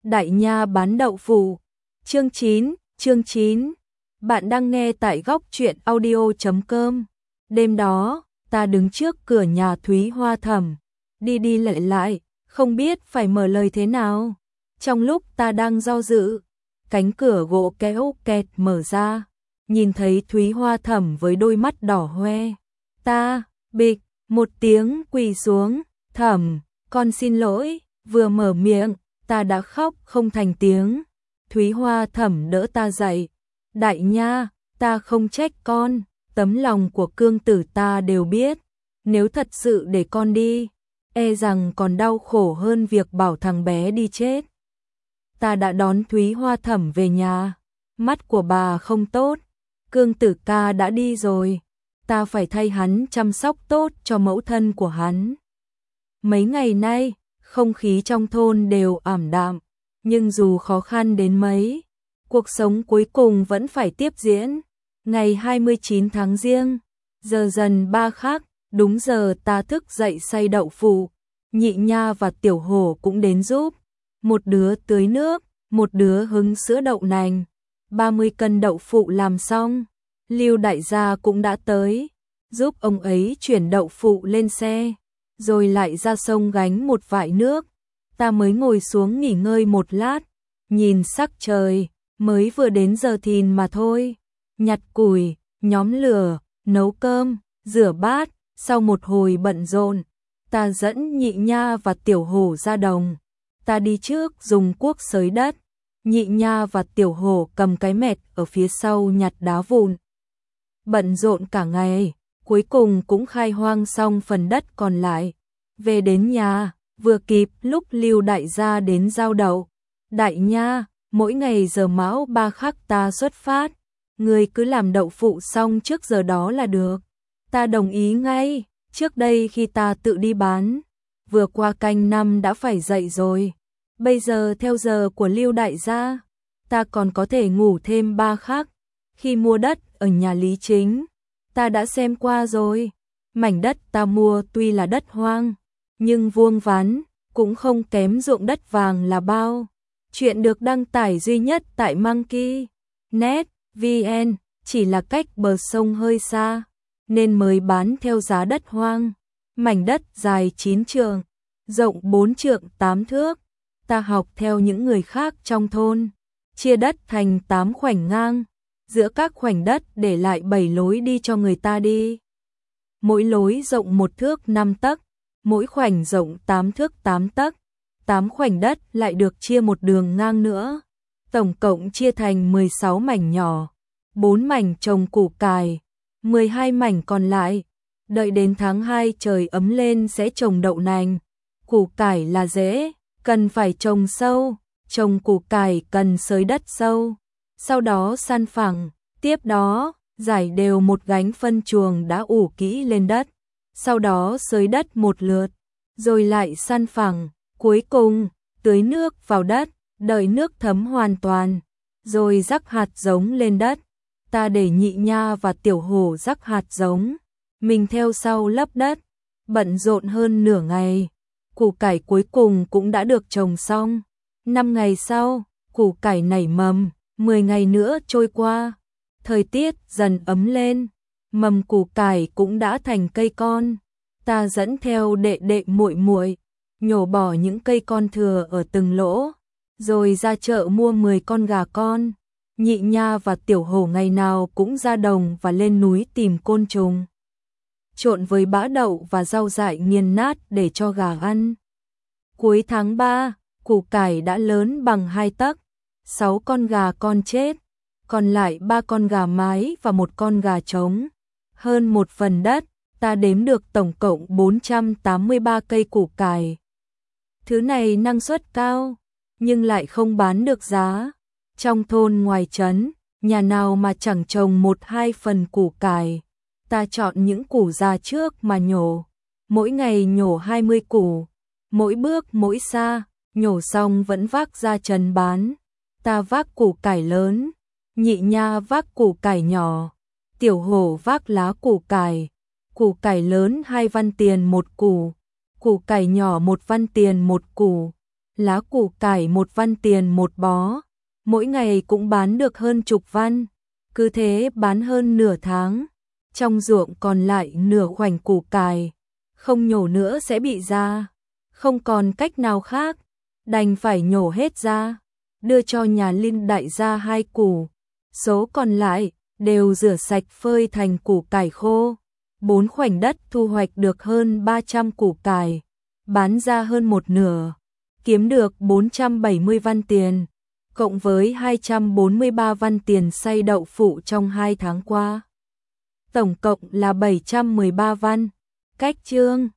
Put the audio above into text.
Đại Nha bán đậu phụ. Chương 9. Bạn đang nghe tại góc truyện audio.com. Đêm đó, ta đứng trước cửa nhà Thúy Hoa Thẩm, đi đi lại lại, không biết phải mở lời thế nào. Trong lúc ta đang do dự, cánh cửa gỗ kéo kẹt mở ra, nhìn thấy Thúy Hoa Thẩm với đôi mắt đỏ hoe. Ta, bịch, một tiếng quỳ xuống, Thẩm, con xin lỗi, vừa mở miệng, ta đã khóc không thành tiếng. Thúy Hoa Thẩm đỡ ta dậy. Đại Nha, ta không trách con, tấm lòng của cương tử ta đều biết. Nếu thật sự để con đi, e rằng còn đau khổ hơn việc bảo thằng bé đi chết. Ta đã đón Thúy Hoa Thẩm về nhà. Mắt của bà không tốt, cương tử ca đã đi rồi. Ta phải thay hắn chăm sóc tốt cho mẫu thân của hắn. Mấy ngày nay, không khí trong thôn đều ảm đạm, nhưng dù khó khăn đến mấy, cuộc sống cuối cùng vẫn phải tiếp diễn. Ngày 29 tháng Giêng, giờ dần 3 khắc, đúng giờ ta thức dậy xay đậu phụ. Nhị Nha và Tiểu Hổ cũng đến giúp. Một đứa tưới nước, một đứa hứng sữa đậu nành. 30 cân đậu phụ làm xong, Lưu đại gia cũng đã tới, giúp ông ấy chuyển đậu phụ lên xe, rồi lại ra sông gánh một vại nước. Ta mới ngồi xuống nghỉ ngơi một lát, nhìn sắc trời, mới vừa đến giờ thìn mà thôi. Nhặt củi, nhóm lửa, nấu cơm, rửa bát, sau một hồi bận rộn, ta dẫn Nhị Nha và Tiểu Hổ ra đồng. Ta đi trước dùng cuốc xới đất, Nhị Nha và Tiểu Hổ cầm cái mẹt ở phía sau nhặt đá vụn. Bận rộn cả ngày, cuối cùng cũng khai hoang xong phần đất còn lại. Về đến nhà, vừa kịp lúc Lưu đại gia đến giao đậu. Đại Nha, mỗi ngày giờ mão 3 khắc ta xuất phát, người cứ làm đậu phụ xong trước giờ đó là được. Ta đồng ý ngay, trước đây khi ta tự đi bán, vừa qua canh năm đã phải dậy rồi. Bây giờ theo giờ của Lưu đại gia, ta còn có thể ngủ thêm 3 khắc. Khi mua đất ở nhà Lý Chính, ta đã xem qua rồi. Mảnh đất ta mua tuy là đất hoang, nhưng vuông vắn, cũng không kém ruộng đất vàng là bao. Chuyện được đăng tải duy nhất tại Monkey.net VN, chỉ là cách bờ sông hơi xa, nên mới bán theo giá đất hoang. Mảnh đất dài 9 trượng, rộng 4 trượng 8 thước. Ta học theo những người khác trong thôn, chia đất thành 8 khoảnh ngang, giữa các khoảnh đất để lại 7 lối đi cho người ta đi. Mỗi lối rộng 1 thước 5 tấc, mỗi khoảnh rộng 8 thước 8 tấc. 8 khoảnh đất lại được chia một đường ngang nữa. Tổng cộng chia thành 16 mảnh nhỏ, 4 mảnh trồng củ cải, 12 mảnh còn lại, đợi đến tháng 2 trời ấm lên sẽ trồng đậu nành. Củ cải là dễ, cần phải trồng sâu, trồng củ cải cần xới đất sâu, sau đó san phẳng, tiếp đó rải đều một gánh phân chuồng đã ủ kỹ lên đất, sau đó xới đất một lượt, rồi lại san phẳng, cuối cùng tưới nước vào đất, đợi nước thấm hoàn toàn, rồi rắc hạt giống lên đất. Ta để Nhị Nha và Tiểu Hổ rắc hạt giống, mình theo sau lấp đất, bận rộn hơn nửa ngày. Củ cải cuối cùng cũng đã được trồng xong. 5 ngày sau, củ cải nảy mầm, 10 ngày nữa trôi qua, thời tiết dần ấm lên, mầm củ cải cũng đã thành cây con. Ta dẫn theo đệ đệ muội muội, nhổ bỏ những cây con thừa ở từng lỗ, rồi ra chợ mua 10 con gà con. Nhị Nha và Tiểu Hổ ngày nào cũng ra đồng và lên núi tìm côn trùng, trộn với bã đậu và rau dại nghiền nát để cho gà ăn. Cuối tháng 3, củ cải đã lớn bằng 2 tấc, 6 con gà con chết, còn lại 3 con gà mái và 1 con gà trống. Hơn một phần đất, ta đếm được tổng cộng 483 cây củ cải. Thứ này năng suất cao, nhưng lại không bán được giá. Trong thôn ngoài trấn, nhà nào mà chẳng trồng 1-2 phần củ cải. Ta chọn những củ già trước mà nhổ, mỗi ngày nhổ 20 củ, mỗi bước mỗi xa, nhổ xong vẫn vác ra trấn bán. Ta vác củ cải lớn, Nhị Nha vác củ cải nhỏ, Tiểu Hổ vác lá củ cải lớn 2 văn tiền 1 củ, củ cải nhỏ 1 văn tiền 1 củ. lá củ cải 1 văn tiền một bó, mỗi ngày cũng bán được hơn chục văn, cứ thế bán hơn nửa tháng. Trong ruộng còn lại nửa khoảnh củ cải, không nhổ nữa sẽ bị ra, không còn cách nào khác, đành phải nhổ hết ra, đưa cho nhà Linh đại gia 2 củ, số còn lại đều rửa sạch phơi thành củ cải khô. 4 khoảnh đất thu hoạch được hơn 300 củ cải, bán ra hơn một nửa, kiếm được 470 văn tiền, cộng với 243 văn tiền xay đậu phụ trong 2 tháng qua. Tổng cộng là 713 văn. Cách chương